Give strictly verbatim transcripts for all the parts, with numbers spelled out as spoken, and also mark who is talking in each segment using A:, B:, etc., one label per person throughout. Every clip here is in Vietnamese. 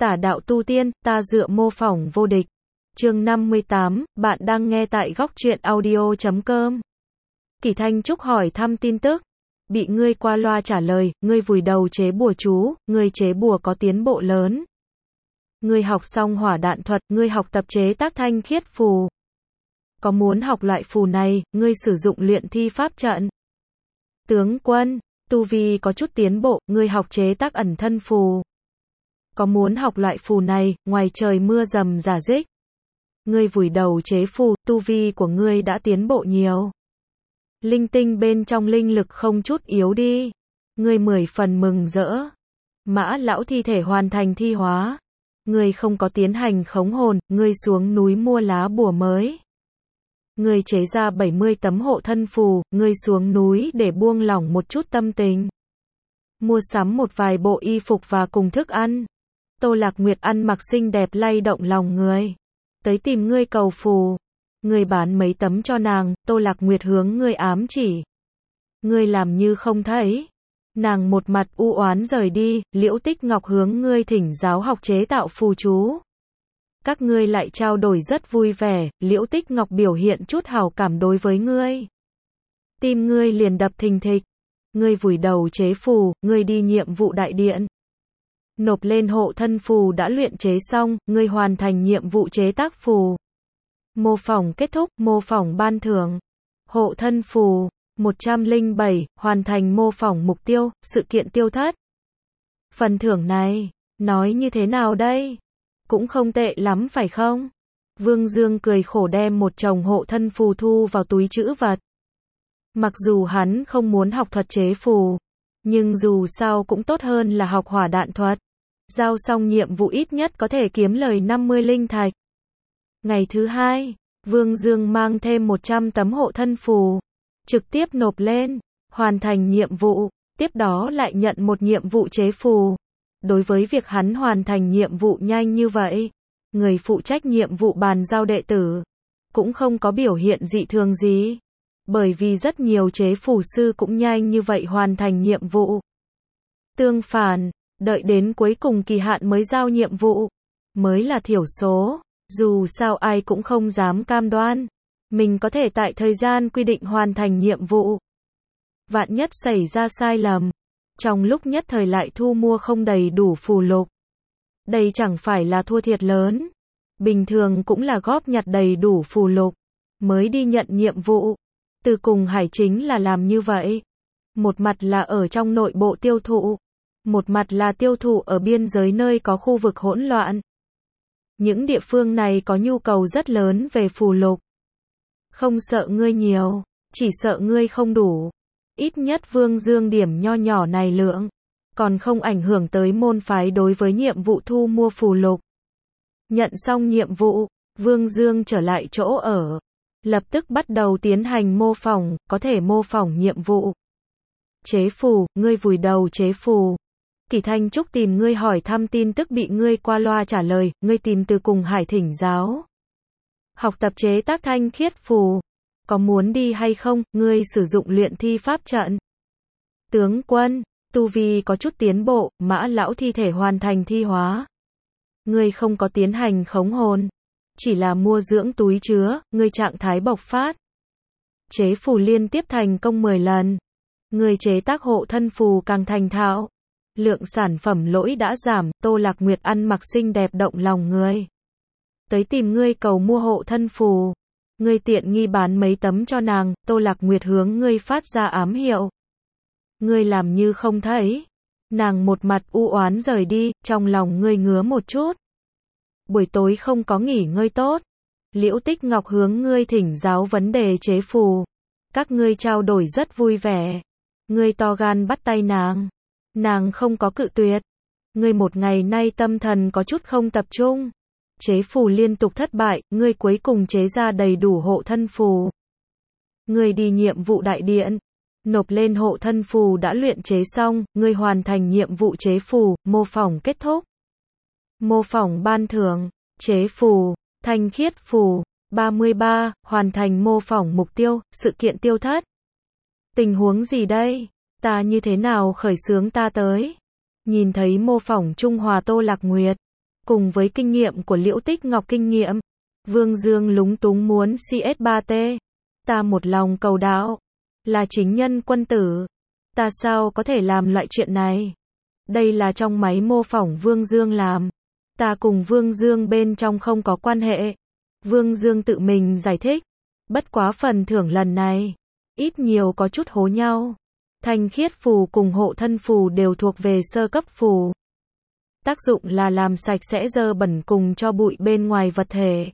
A: Tả đạo tu tiên, ta dựa mô phỏng vô địch. Chương năm mươi tám, bạn đang nghe tại góc truyện audio chấm com. Kỳ Thanh Trúc hỏi thăm tin tức. Bị ngươi qua loa trả lời, ngươi vùi đầu chế bùa chú, ngươi chế bùa có tiến bộ lớn. Ngươi học xong hỏa đạn thuật, ngươi học tập chế tác thanh khiết phù. Có muốn học loại phù này, ngươi sử dụng luyện thi pháp trận. Tướng quân, tu vi có chút tiến bộ, ngươi học chế tác ẩn thân phù. Có muốn học loại phù này, ngoài trời mưa rầm rả rích. Ngươi vùi đầu chế phù, tu vi của ngươi đã tiến bộ nhiều. Linh tinh bên trong linh lực không chút yếu đi. Ngươi mười phần mừng rỡ. Mã lão thi thể hoàn thành thi hóa. Ngươi không có tiến hành khống hồn, ngươi xuống núi mua lá bùa mới. Ngươi chế ra bảy mươi tấm hộ thân phù, ngươi xuống núi để buông lỏng một chút tâm tình. Mua sắm một vài bộ y phục và cùng thức ăn. Tô Lạc Nguyệt ăn mặc xinh đẹp lay động lòng người. Tới tìm ngươi cầu phù. Ngươi bán mấy tấm cho nàng, Tô Lạc Nguyệt hướng ngươi ám chỉ. Ngươi làm như không thấy. Nàng một mặt u oán rời đi, Liễu Tích Ngọc hướng ngươi thỉnh giáo học chế tạo phù chú. Các ngươi lại trao đổi rất vui vẻ, Liễu Tích Ngọc biểu hiện chút hảo cảm đối với ngươi. Tim ngươi liền đập thình thịch. Ngươi vùi đầu chế phù, ngươi đi nhiệm vụ đại điện. Nộp lên hộ thân phù đã luyện chế xong, ngươi hoàn thành nhiệm vụ chế tác phù. Mô phỏng kết thúc, mô phỏng ban thưởng. Hộ thân phù, một trăm lẻ bảy, hoàn thành mô phỏng mục tiêu, sự kiện tiêu thất. Phần thưởng này, nói như thế nào đây? Cũng không tệ lắm phải không? Vương Dương cười khổ đem một chồng hộ thân phù thu vào túi trữ vật. Mặc dù hắn không muốn học thuật chế phù, nhưng dù sao cũng tốt hơn là học hỏa đạn thuật. Giao xong nhiệm vụ ít nhất có thể kiếm lời năm mươi linh thạch. Ngày thứ hai, Vương Dương mang thêm một trăm tấm hộ thân phù, trực tiếp nộp lên, hoàn thành nhiệm vụ, tiếp đó lại nhận một nhiệm vụ chế phù. Đối với việc hắn hoàn thành nhiệm vụ nhanh như vậy, người phụ trách nhiệm vụ bàn giao đệ tử, cũng không có biểu hiện dị thường gì. Bởi vì rất nhiều chế phù sư cũng nhanh như vậy hoàn thành nhiệm vụ. Tương phản, đợi đến cuối cùng kỳ hạn mới giao nhiệm vụ, mới là thiểu số. Dù sao ai cũng không dám cam đoan mình có thể tại thời gian quy định hoàn thành nhiệm vụ. Vạn nhất xảy ra sai lầm, trong lúc nhất thời lại thu mua không đầy đủ phù lục. Đây chẳng phải là thua thiệt lớn. Bình thường cũng là góp nhặt đầy đủ phù lục, mới đi nhận nhiệm vụ. Từ cùng hải chính là làm như vậy. Một mặt là ở trong nội bộ tiêu thụ, một mặt là tiêu thụ ở biên giới nơi có khu vực hỗn loạn. Những địa phương này có nhu cầu rất lớn về phù lục. Không sợ ngươi nhiều, chỉ sợ ngươi không đủ. Ít nhất Vương Dương điểm nho nhỏ này lượng, còn không ảnh hưởng tới môn phái đối với nhiệm vụ thu mua phù lục. Nhận xong nhiệm vụ, Vương Dương trở lại chỗ ở. Lập tức bắt đầu tiến hành mô phỏng, có thể mô phỏng nhiệm vụ. Chế phù, ngươi vùi đầu chế phù. Kỳ Thanh Trúc tìm ngươi hỏi thăm tin tức bị ngươi qua loa trả lời, ngươi tìm từ cùng hải thỉnh giáo. Học tập chế tác thanh khiết phù. Có muốn đi hay không, ngươi sử dụng luyện thi pháp trận. Tướng quân, tu vi có chút tiến bộ, Mã lão thi thể hoàn thành thi hóa. Ngươi không có tiến hành khống hồn. Chỉ là mua dưỡng túi chứa, ngươi trạng thái bộc phát. Chế phù liên tiếp thành công mười lần. Ngươi chế tác hộ thân phù càng thành thạo. Lượng sản phẩm lỗi đã giảm, Tô Lạc Nguyệt ăn mặc xinh đẹp động lòng người. Tới tìm ngươi cầu mua hộ thân phù. Ngươi tiện nghi bán mấy tấm cho nàng, Tô Lạc Nguyệt hướng ngươi phát ra ám hiệu. Ngươi làm như không thấy. Nàng một mặt u oán rời đi, trong lòng ngươi ngứa một chút. Buổi tối không có nghỉ ngơi tốt. Liễu Tích Ngọc hướng ngươi thỉnh giáo vấn đề chế phù. Các ngươi trao đổi rất vui vẻ. Ngươi to gan bắt tay nàng. Nàng không có cự tuyệt. Ngươi một ngày nay tâm thần có chút không tập trung. Chế phù liên tục thất bại, ngươi cuối cùng chế ra đầy đủ hộ thân phù. Ngươi đi nhiệm vụ đại điện. Nộp lên hộ thân phù đã luyện chế xong, ngươi hoàn thành nhiệm vụ chế phù, mô phỏng kết thúc. Mô phỏng ban thưởng, chế phù, thanh khiết phù, ba mươi ba, hoàn thành mô phỏng mục tiêu, sự kiện tiêu thất. Tình huống gì đây? Ta như thế nào khởi xướng ta tới? Nhìn thấy mô phỏng Trung Hòa Tô Lạc Nguyệt. Cùng với kinh nghiệm của Liễu Tích Ngọc kinh nghiệm, Vương Dương lúng túng muốn xê ét ba tê. Ta một lòng cầu đạo, là chính nhân quân tử. Ta sao có thể làm loại chuyện này? Đây là trong máy mô phỏng Vương Dương làm. Ta cùng Vương Dương bên trong không có quan hệ. Vương Dương tự mình giải thích. Bất quá phần thưởng lần này, ít nhiều có chút hố nhau. Thanh khiết phù cùng hộ thân phù đều thuộc về sơ cấp phù. Tác dụng là làm sạch sẽ dơ bẩn cùng cho bụi bên ngoài vật thể.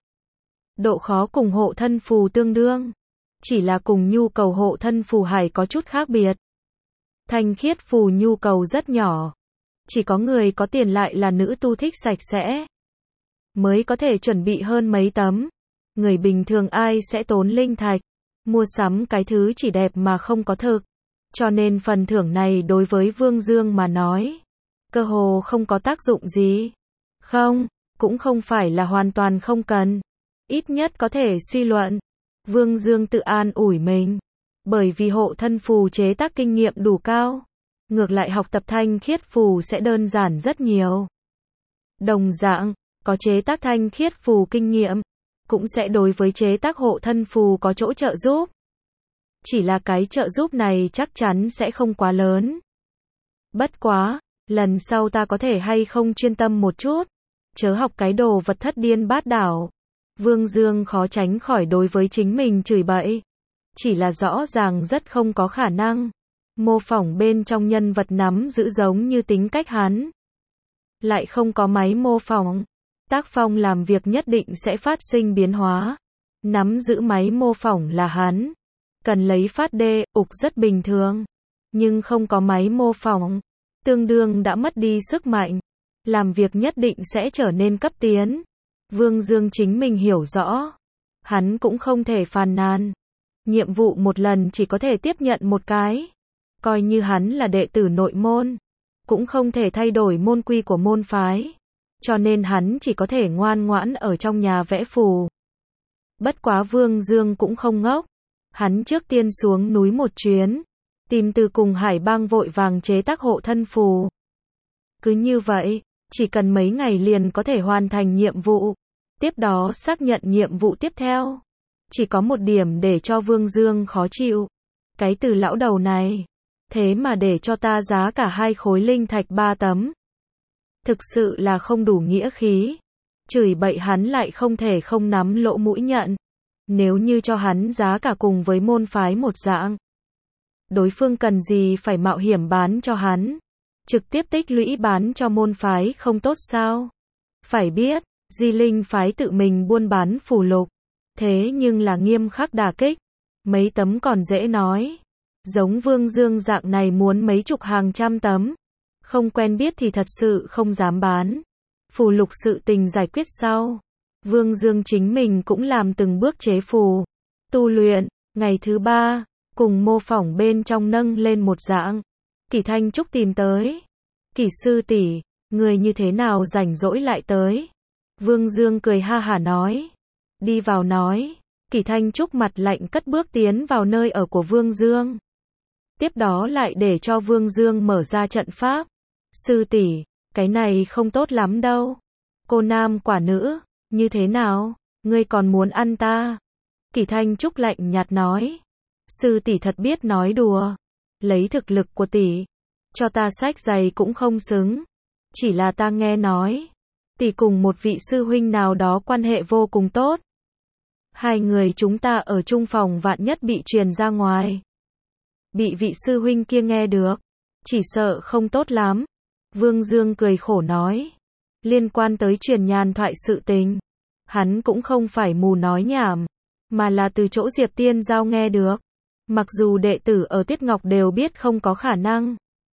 A: Độ khó cùng hộ thân phù tương đương. Chỉ là cùng nhu cầu hộ thân phù hải có chút khác biệt. Thanh khiết phù nhu cầu rất nhỏ. Chỉ có người có tiền lại là nữ tu thích sạch sẽ mới có thể chuẩn bị hơn mấy tấm. Người bình thường ai sẽ tốn linh thạch, mua sắm cái thứ chỉ đẹp mà không có thực. Cho nên phần thưởng này đối với Vương Dương mà nói, cơ hồ không có tác dụng gì. Không, cũng không phải là hoàn toàn không cần. Ít nhất có thể suy luận. Vương Dương tự an ủi mình. Bởi vì hộ thân phù chế tác kinh nghiệm đủ cao. Ngược lại học tập thanh khiết phù sẽ đơn giản rất nhiều. Đồng dạng, có chế tác thanh khiết phù kinh nghiệm, cũng sẽ đối với chế tác hộ thân phù có chỗ trợ giúp. Chỉ là cái trợ giúp này chắc chắn sẽ không quá lớn. Bất quá, lần sau ta có thể hay không chuyên tâm một chút, chớ học cái đồ vật thất điên bát đảo. Vương Dương khó tránh khỏi đối với chính mình chửi bậy. Chỉ là rõ ràng rất không có khả năng. Mô phỏng bên trong nhân vật nắm giữ giống như tính cách hắn. Lại không có máy mô phỏng. Tác phong làm việc nhất định sẽ phát sinh biến hóa. Nắm giữ máy mô phỏng là hắn. Cần lấy phát đê, ục rất bình thường. Nhưng không có máy mô phỏng. Tương đương đã mất đi sức mạnh. Làm việc nhất định sẽ trở nên cấp tiến. Vương Dương chính mình hiểu rõ. Hắn cũng không thể phàn nàn. Nhiệm vụ một lần chỉ có thể tiếp nhận một cái. Coi như hắn là đệ tử nội môn, cũng không thể thay đổi môn quy của môn phái. Cho nên hắn chỉ có thể ngoan ngoãn ở trong nhà vẽ phù. Bất quá Vương Dương cũng không ngốc. Hắn trước tiên xuống núi một chuyến, tìm từ cùng Hải Bang vội vàng chế tác hộ thân phù. Cứ như vậy, chỉ cần mấy ngày liền có thể hoàn thành nhiệm vụ. Tiếp đó xác nhận nhiệm vụ tiếp theo. Chỉ có một điểm để cho Vương Dương khó chịu. Cái từ lão đầu này, thế mà để cho ta giá cả hai khối linh thạch ba tấm. Thực sự là không đủ nghĩa khí. Chửi bậy hắn lại không thể không nắm lỗ mũi nhận. Nếu như cho hắn giá cả cùng với môn phái một dạng, đối phương cần gì phải mạo hiểm bán cho hắn. Trực tiếp tích lũy bán cho môn phái không tốt sao? Phải biết, Di Linh phái tự mình buôn bán phù lục. Thế nhưng là nghiêm khắc đả kích. Mấy tấm còn dễ nói. Giống Vương Dương dạng này muốn mấy chục hàng trăm tấm. Không quen biết thì thật sự không dám bán. Phù lục sự tình giải quyết sau. Vương Dương chính mình cũng làm từng bước chế phù. Tu luyện, ngày thứ ba, cùng mô phỏng bên trong nâng lên một dạng. Kỷ Thanh Trúc tìm tới. Kỷ sư tỷ, người như thế nào rảnh rỗi lại tới? Vương Dương cười ha hả nói. Đi vào nói. Kỷ Thanh Trúc mặt lạnh cất bước tiến vào nơi ở của Vương Dương. Tiếp đó lại để cho Vương Dương mở ra trận pháp. Sư tỷ, cái này không tốt lắm đâu. Cô nam quả nữ, như thế nào? Ngươi còn muốn ăn ta? Kỷ Thanh Trúc lạnh nhạt nói. Sư tỷ thật biết nói đùa. Lấy thực lực của tỷ, cho ta sách giày cũng không xứng. Chỉ là ta nghe nói, tỷ cùng một vị sư huynh nào đó quan hệ vô cùng tốt. Hai người chúng ta ở chung phòng vạn nhất bị truyền ra ngoài. Bị vị sư huynh kia nghe được, chỉ sợ không tốt lắm. Vương Dương cười khổ nói. Liên quan tới truyền nhàn thoại sự tình, hắn cũng không phải mù nói nhảm, mà là từ chỗ Diệp Tiên Giao nghe được. Mặc dù đệ tử ở Tuyết Ngọc đều biết không có khả năng,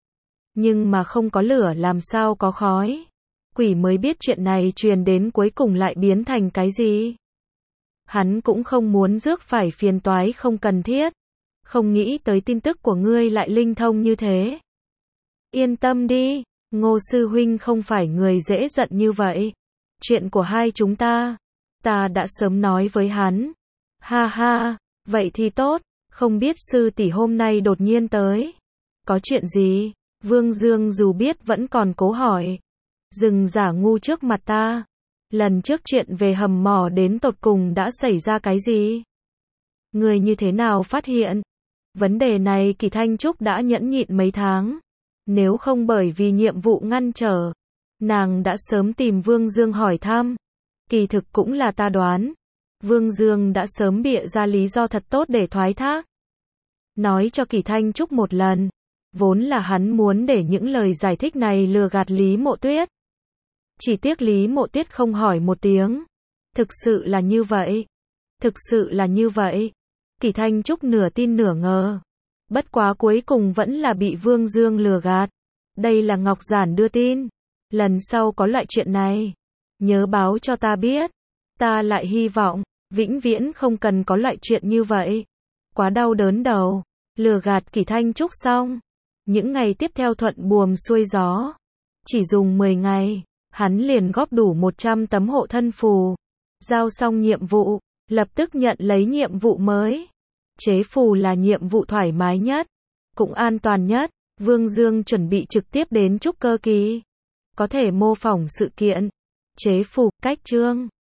A: nhưng mà không có lửa làm sao có khói. Quỷ mới biết chuyện này truyền đến cuối cùng lại biến thành cái gì. Hắn cũng không muốn rước phải phiền toái không cần thiết. Không nghĩ tới tin tức của ngươi lại linh thông như thế. Yên tâm đi, Ngô sư huynh không phải người dễ giận như vậy. Chuyện của hai chúng ta, ta đã sớm nói với hắn. Ha ha, vậy thì tốt, không biết sư tỷ hôm nay đột nhiên tới. Có chuyện gì? Vương Dương dù biết vẫn còn cố hỏi. Dừng giả ngu trước mặt ta. Lần trước chuyện về hầm mỏ đến tột cùng đã xảy ra cái gì? Ngươi như thế nào phát hiện? Vấn đề này Kỳ Thanh Trúc đã nhẫn nhịn mấy tháng. Nếu không bởi vì nhiệm vụ ngăn trở, nàng đã sớm tìm Vương Dương hỏi thăm. Kỳ thực cũng là ta đoán. Vương Dương đã sớm bịa ra lý do thật tốt để thoái thác. Nói cho Kỳ Thanh Trúc một lần. Vốn là hắn muốn để những lời giải thích này lừa gạt Lý Mộ Tuyết. Chỉ tiếc Lý Mộ Tuyết không hỏi một tiếng. Thực sự là như vậy. Thực sự là như vậy. Kỳ Thanh Trúc nửa tin nửa ngờ. Bất quá cuối cùng vẫn là bị Vương Dương lừa gạt. Đây là Ngọc Giản đưa tin. Lần sau có loại chuyện này, nhớ báo cho ta biết. Ta lại hy vọng, vĩnh viễn không cần có loại chuyện như vậy. Quá đau đớn đầu. Lừa gạt Kỳ Thanh Trúc xong. Những ngày tiếp theo thuận buồm xuôi gió. Chỉ dùng mười ngày, hắn liền góp đủ một trăm tấm hộ thân phù. Giao xong nhiệm vụ, lập tức nhận lấy nhiệm vụ mới. Chế phù là nhiệm vụ thoải mái nhất, cũng an toàn nhất. Vương Dương chuẩn bị trực tiếp đến trúc cơ kỳ. Có thể mô phỏng sự kiện. Chế phù, cách chương.